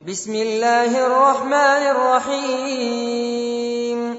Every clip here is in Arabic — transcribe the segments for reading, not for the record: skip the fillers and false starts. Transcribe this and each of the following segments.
بسم الله الرحمن الرحيم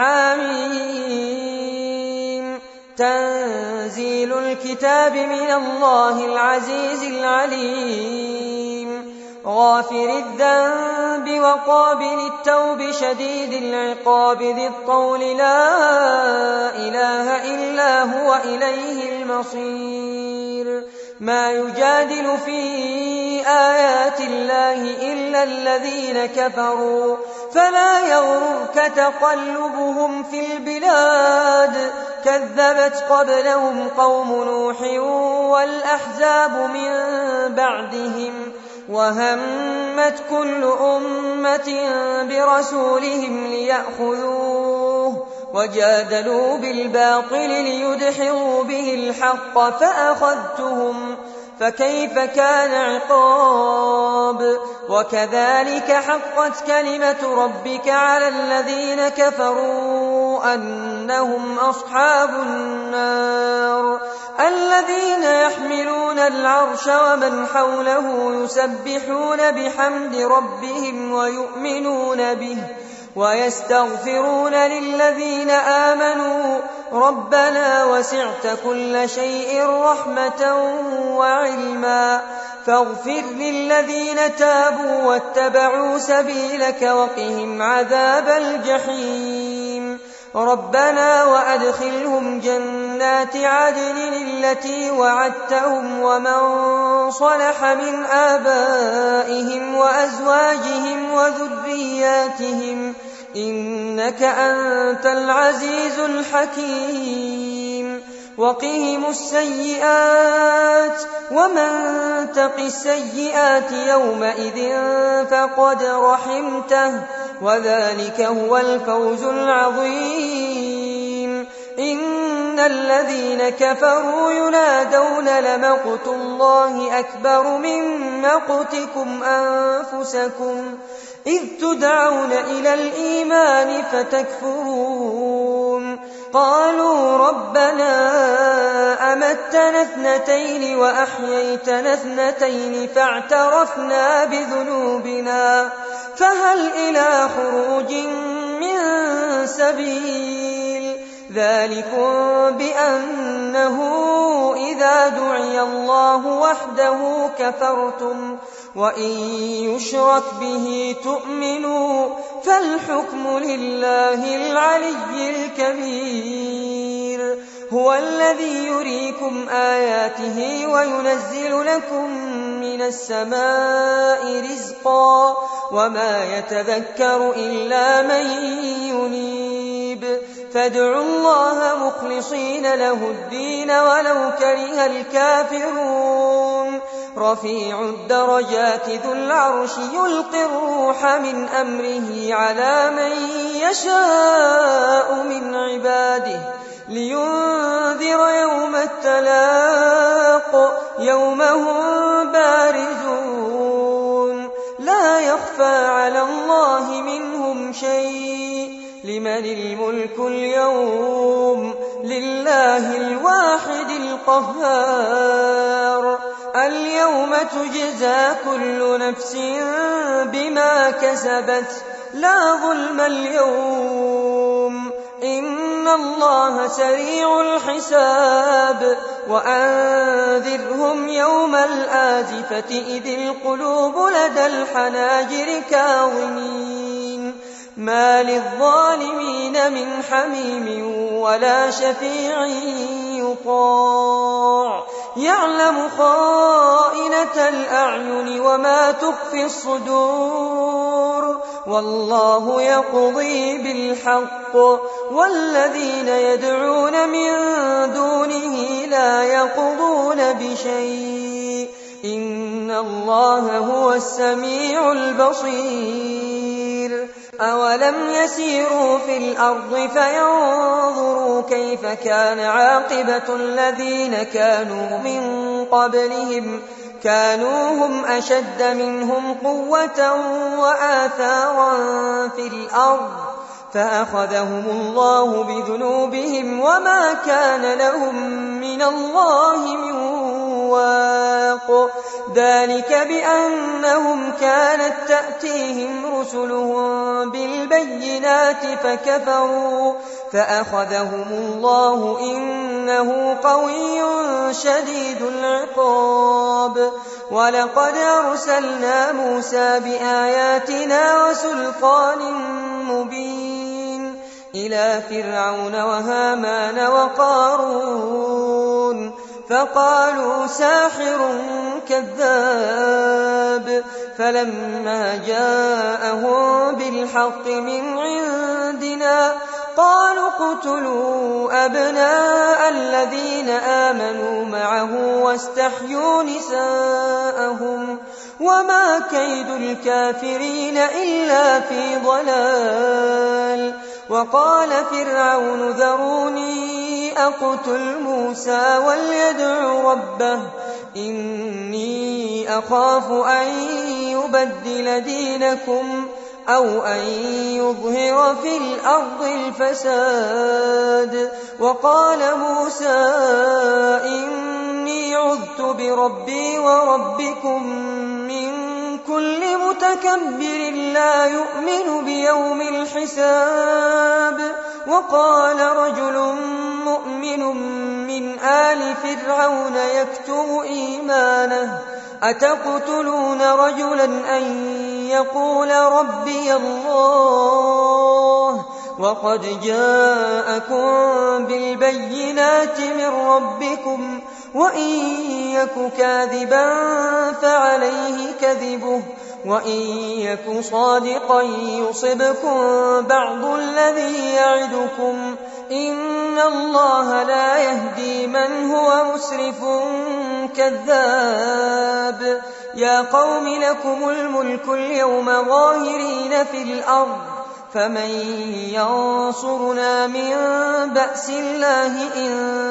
حميم تنزيل الكتاب من الله العزيز العليم غافر الذنب وقابل التوب شديد العقاب ذي الطول لا إله إلا هو إليه المصير ما يجادل في آيات الله إلا الذين كفروا فلا يغررك تقلبهم في البلاد كذبت قبلهم قوم نوح والأحزاب من بعدهم وهمت كل أمة برسولهم ليأخذوه وجادلوا بالباطل ليدحضوا به الحق فأخذتهم فكيف كان عقاب وكذلك حقت كلمة ربك على الذين كفروا أنهم أصحاب النار الذين يحملون العرش ومن حوله يسبحون بحمد ربهم ويؤمنون به ويستغفرون للذين آمنوا ربنا وسعت كل شيء رحمة وعلما فاغفر للذين تابوا واتبعوا سبيلك وقهم عذاب الجحيم ربنا وأدخلهم جنات عدن التي وعدتهم ومن صلح من آبائهم وأزواجهم وذرياتهم إنك أنت العزيز الحكيم وقهم السيئات ومن تق السيئات يومئذ فقد رحمته وذلك هو الفوز العظيم إن الذين كفروا ينادون لمقت الله أكبر من مقتكم أنفسكم إذ تدعون إلى الإيمان فتكفرون قالوا ربنا أمتنا اثنتين وأحييتنا اثنتين فاعترفنا بذنوبنا فهل إلى خروج من سبيل ذلكم بأنه إذا دعي الله وحده كفرتم وإن يشرك به تؤمنوا فالحكم لله العلي الكبير هو الذي يريكم آياته وينزل لكم من السماء رزقا وما يتذكر إلا من ينيب فادعوا الله مخلصين له الدين ولو كره الكافرون رفيع الدرجات ذو العرش يلقي الروح من أمره على من يشاء من عباده لينذر يوم التلاق يوم هم بارزون لا يخفى على الله منهم شيء لمن الملك اليوم لله الواحد القهار اليوم تجزى كل نفس بما كسبت لا ظلم اليوم إن الله سريع الحساب وأنذرهم يوم الآزفة إذ القلوب لدى الحناجر كاظمين ما للظالمين من حميم ولا شفيع يطاع يعلم خائنة الأعين وما تخفي الصدور والله يقضي بالحق والذين يدعون من دونه لا يقضون بشيء إن الله هو السميع البصير أولم يسيروا في الأرض فينظروا كيف كان عاقبة الذين كانوا من قبلهم كانوا هم أشد منهم قوة وآثارا في الأرض فأخذهم الله بذنوبهم وما كان لهم من الله من واق. ذلك بأنهم كانت تأتيهم رسلهم بالبينات فكفروا فأخذهم الله إنه قوي شديد العقاب. ولقد أرسلنا موسى بآياتنا وسلطان مبين إلى فرعون وهامان وقارون فقالوا ساحر كذاب. فلما جاءهم بالحق من عندنا قالوا اقتلوا أبناء الذين آمنوا معه واستحيوا نساءهم وما كيد الكافرين إلا في ضلال. وقال فرعون ذروني أقتل موسى وليدع ربه إني أخاف أن يبدل دينكم أو أن يظهر في الأرض الفساد. وقال موسى إني عذت بربي وربكم من كل متكبر لا يؤمن بيوم الحساب. وقال رجل مؤمن من آل فرعون يكتم إيمانه أتقتلون رجلا أن يقول ربي الله وقد جاءكم بالبينات من ربكم وإن يك كاذبا فعليه كذبه وإن يك صادقا يصبكم بعض الذي يعدكم إن الله لا يهدي من هو مسرف كذاب. يا قوم لكم الملك اليوم ظاهرين في الأرض فمن ينصرنا من بأس الله إن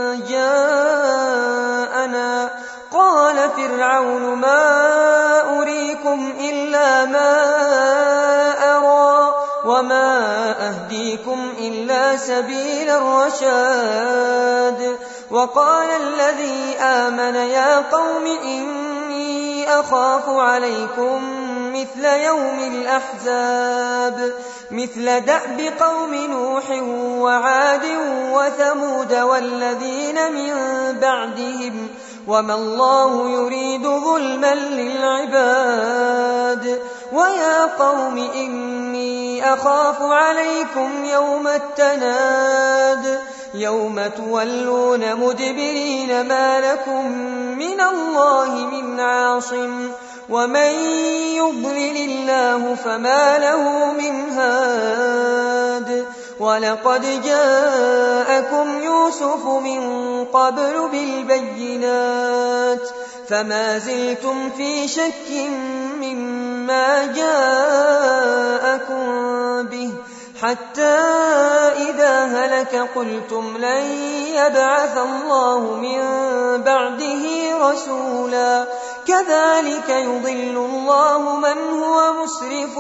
جاءنا. قال فرعون ما أريكم إلا ما أرى وما أهديكم إلا سبيل الرشاد. وقال الذي آمن يا قوم إني أخاف عليكم مثل يوم الأحزاب مثل دأب قوم نوح وعاد وثمود والذين من بعدهم وما الله يريد ظلما للعباد. ويا قوم إني أخاف عليكم يوم التناد يوم تولون مدبرين ما لكم من الله من عاصم ومن يضلل الله فما له من هاد. ولقد جاءكم يوسف من قبل بالبينات فما زلتم في شك مما جاءكم به حتى إذا هلك قلتم لن يبعث الله من بعده رسولا كذلك يضل الله من هو مسرف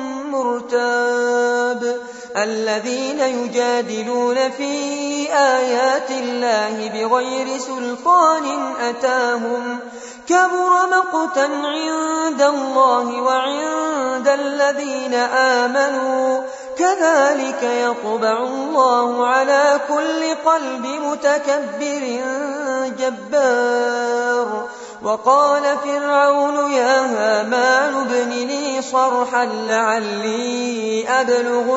مرتاب. الذين يجادلون في آيات الله بغير سلطان أتاهم كبر مقتا عند الله وعند الذين آمنوا كذلك يطبع الله على كل قلب متكبر جبار. وقال فرعون يا هامان ابن لي صرحا لعلي أبلغ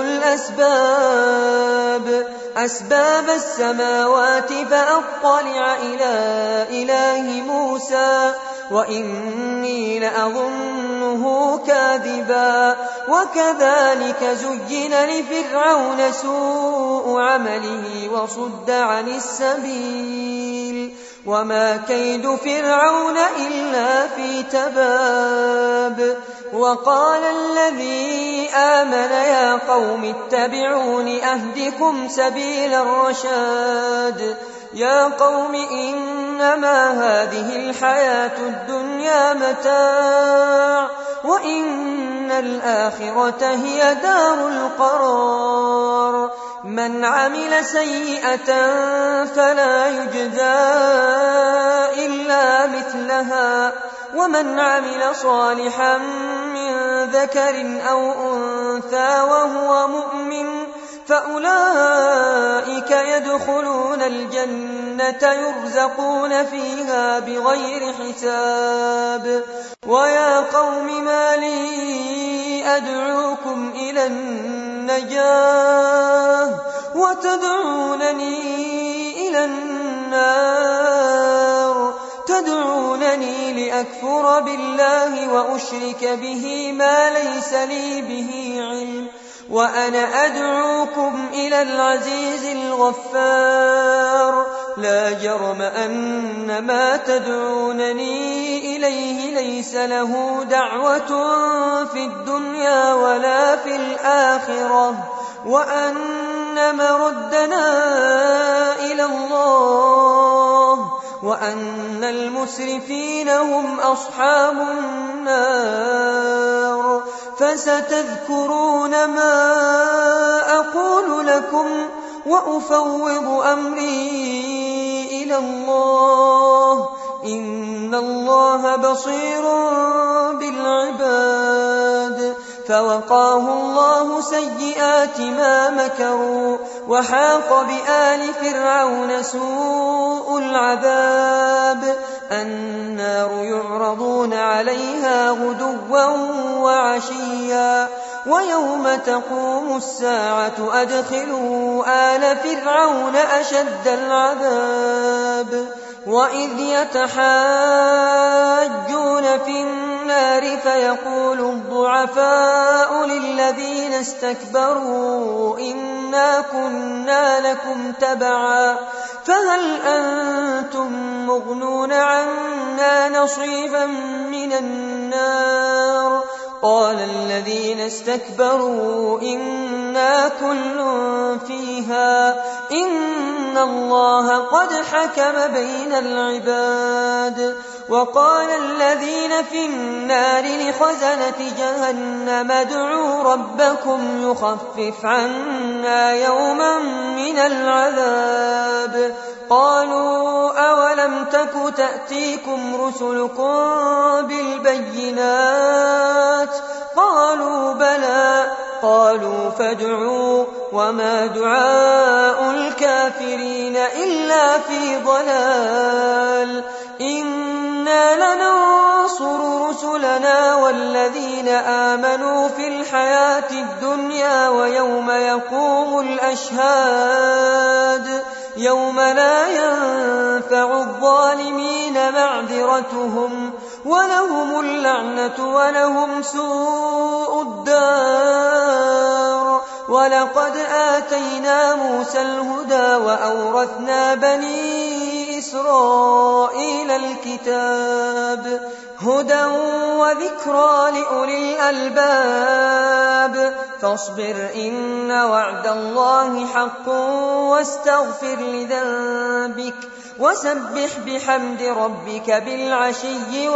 أسباب السماوات فأطلع إلى إله موسى وإني لأظنه كاذبا. وكذلك زين لفرعون سوء عمله وصد عن السبيل وما كيد فرعون إلا في تباب. وقال الذي آمن يا قوم اتبعون أهدكم سبيل الرشاد. يا قوم إنما هذه الحياة الدنيا متاع وإن الآخرة هي دار القرار. من عمل سيئة فلا يجزى إلا مثلها، ومن عمل صالحا من ذكر أو أنثى وهو مؤمن فأولئك يدخلون الجنة يرزقون فيها بغير حساب. ويا قوم ما لي أدعوكم إلى النجاة وتدعونني إلى النار، تدعونني لأكفر بالله وأشرك به ما ليس لي به علم، وأنا أدعوكم إلى العزيز الغفار. لا جرم أن ما تدعونني إليه ليس له دعوة في الدنيا ولا في الآخرة، وأن مردنا إلى الله، وأن المسرفين هم أصحاب النار. فستذكرون ما أقول لكم وأفوض أمري إلى الله، إن الله بصير بالعباد. فوقاه الله سيئات ما مكروا، وحاق بآل فرعون سوء العذاب. النار يعرضون عليها غدوا وعشيا، ويوم تقوم الساعة أدخلوا آل فرعون أشد العذاب. وإذ يتحاجون في النار فيقول الضعفاء للذين استكبروا إنا كنا لكم تبعا فهل أنتم مغنون عنا نصيبا من النار؟ قال الذين استكبروا إنا كل فيها إن الله قد حكم بين العباد. وقال الذين في النار لخزنة جهنم ادعوا ربكم يخفف عنا يوما من العذاب. قالوا أولم تك تأتيكم رسلكم بالبينات؟ قالوا بلى. قالوا فادعوا وما دعاء الكافرين إلا في ضلال. إنا لننصر رسلنا والذين آمنوا في الحياة الدنيا ويوم يقوم الأشهاد، يوم لا ينفع الظالمين معذرتهم ولهم اللعنة ولهم سوء الدار. ولقد آتينا موسى الهدى وأورثنا بني إسرائيل الكتاب هدى وذكرى لأولي الألباب. فاصبر إن وعد الله حق واستغفر لذنبك وسبح بحمد ربك بالعشي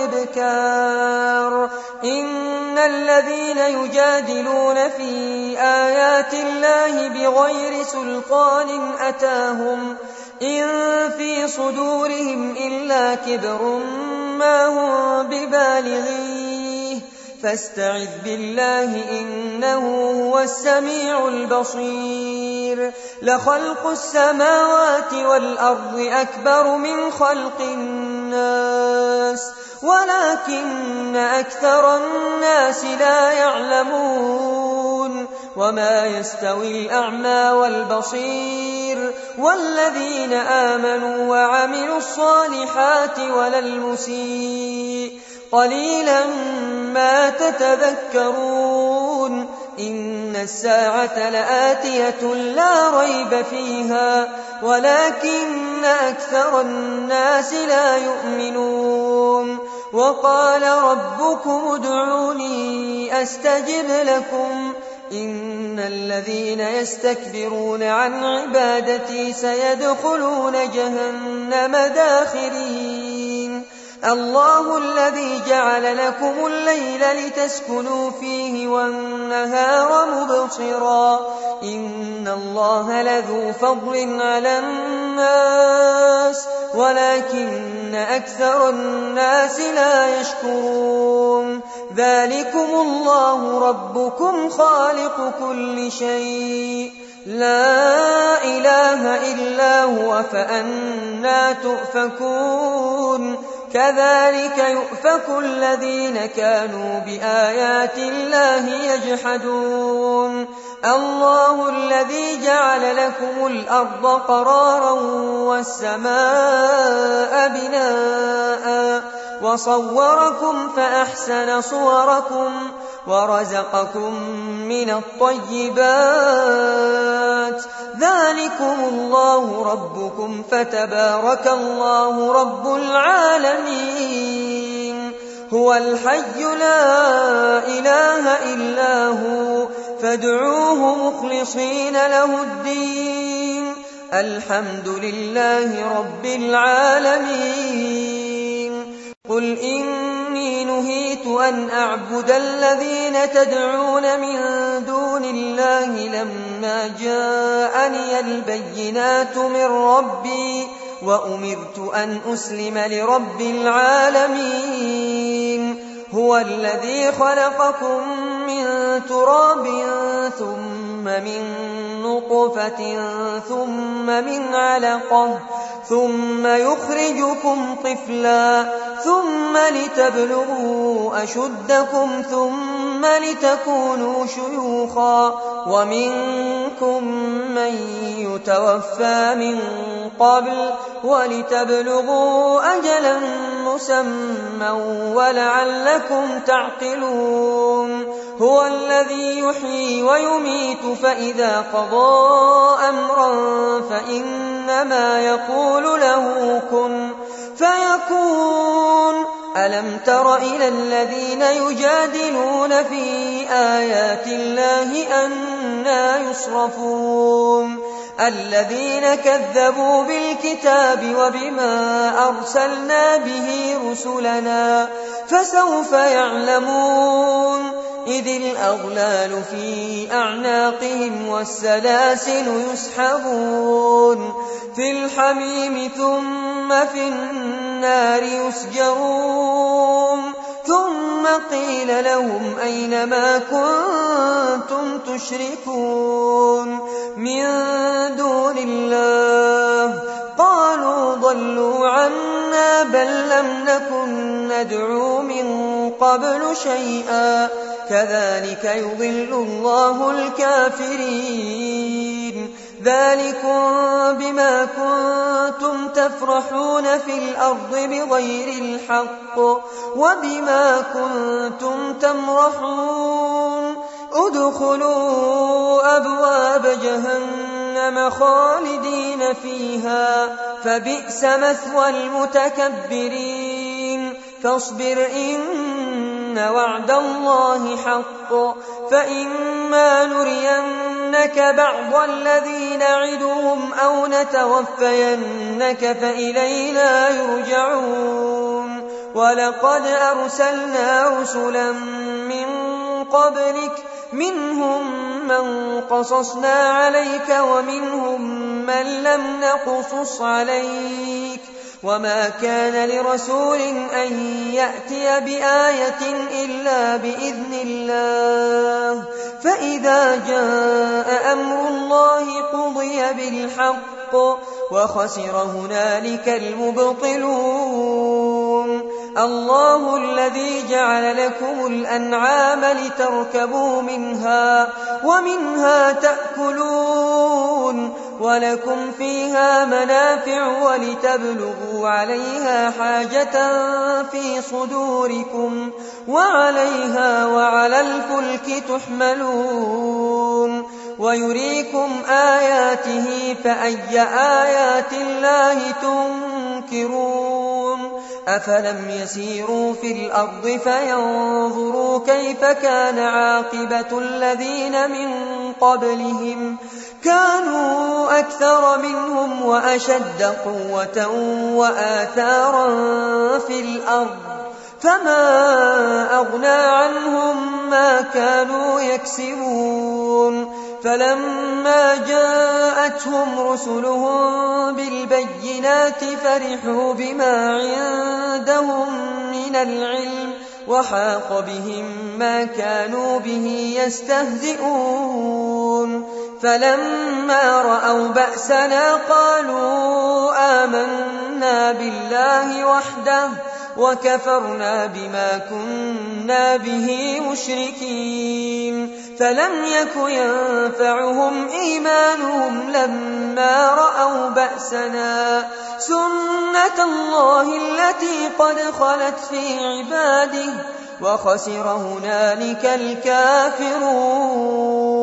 والإبكار. إن الذين يجادلون في آيات الله بغير سلطان أتاهم إن في صدورهم إلا كبر ما هم ببالغيه فاستعذ بالله إنه هو السميع البصير. لخلق السماوات والأرض أكبر من خلق الناس ولكن أكثر الناس لا يعلمون. وما يستوي الأعمى والبصير والذين آمنوا وعملوا الصالحات ولا المسيء قليلا ما تتذكرون. إن الساعة لآتية لا ريب فيها ولكن أكثر الناس لا يؤمنون. وقال ربكم ادعوني أستجب لكم إن الذين يستكبرون عن عبادتي سيدخلون جهنم داخرين. الله الذي جعل لكم الليل لتسكنوا فيه والنهار مبصرا إن الله لذو فضل على الناس ولكن أكثر الناس لا يشكرون ذلكم الله ربكم خالق كل شيء لا إله إلا هو فأنى تؤفكون كذلك يؤفك الذين كانوا بآيات الله يجحدون الله الذي جعل لكم الأرض قرارا والسماء بناء وصوركم فأحسن صوركم ورزقكم من الطيبات ذلكم الله ربكم فتبارك الله رب العالمين هو الحي لا إله إلا هو فادعوه مخلصين له الدين الحمد لله رب العالمين قل إني نهيت أن أعبد الذين تدعون من دون الله لما جاءني البينات من ربي وأمرت أن أسلم لرب العالمين هو الذي خلقكم من تراب ثم من نطفة ثم من علقة ثم يخرجكم طفلا ثم لتبلغوا أشدكم ثم لتكونوا شيوخا ومنكم من يتوفى من قبل ولتبلغوا أجلا مسمى ولعلكم تعقلون هو الذي يحيي ويميت فإذا قضى أمرا فإنما يقول له كن فيكون ألم تر إلى الذين يجادلون في آيات الله أنى يصرفون الذين كذبوا بالكتاب وبما أرسلنا به رسلنا فسوف يعلمون إذ الأغلال في أعناقهم والسلاسل يسحبون في الحميم ثم في النار يسجرون ثم قيل لهم أين ما كنتم تشركون من دون الله قالوا ضلوا عنا بل لم نكن ندعو من قبل شيئا كذلك يضل الله الكافرين ذلكم بما كنتم تفرحون في الأرض بغير الحق وبما كنتم تمرحون ادخلوا أبواب جهنم خالدين فيها فبئس مثوى المتكبرين فاصبر إن وعد الله حق فإما نرينك بعض الذي نعدهم أو نتوفينك فإلينا يرجعون ولقد أرسلنا رسلا من قبلك منهم من قصصنا عليك ومنهم من لم نقصص عليك وما كان لرسول أن يأتي بآية إلا بإذن الله فإذا جاء أمر الله قضي بالحق وخسر هنالك المبطلون الله الذي جعل لكم الأنعام لتركبوا منها ومنها تأكلون ولكم فيها منافع ولتبلغوا عليها حاجة في صدوركم وعليها وعلى الفلك تحملون ويريكم آياته فأي آيات الله تنكرون أفلم يسيروا في الأرض فينظروا كيف كان عاقبة الذين من قبلهم كانوا أكثر منهم وأشد قوة وآثارا في الأرض فما أغنى عنهم ما كانوا يكسبون فلما جاءتهم رسلهم بالبينات فرحوا بما عندهم من العلم وحاق بهم ما كانوا به يستهزئون فلما رأوا بأسنا قالوا آمنا بالله وحده وكفرنا بما كنا به مشركين فلم يك ينفعهم إيمانهم لما رأوا بأسنا سنة الله التي قد خلت في عباده وخسر هنالك الكافرون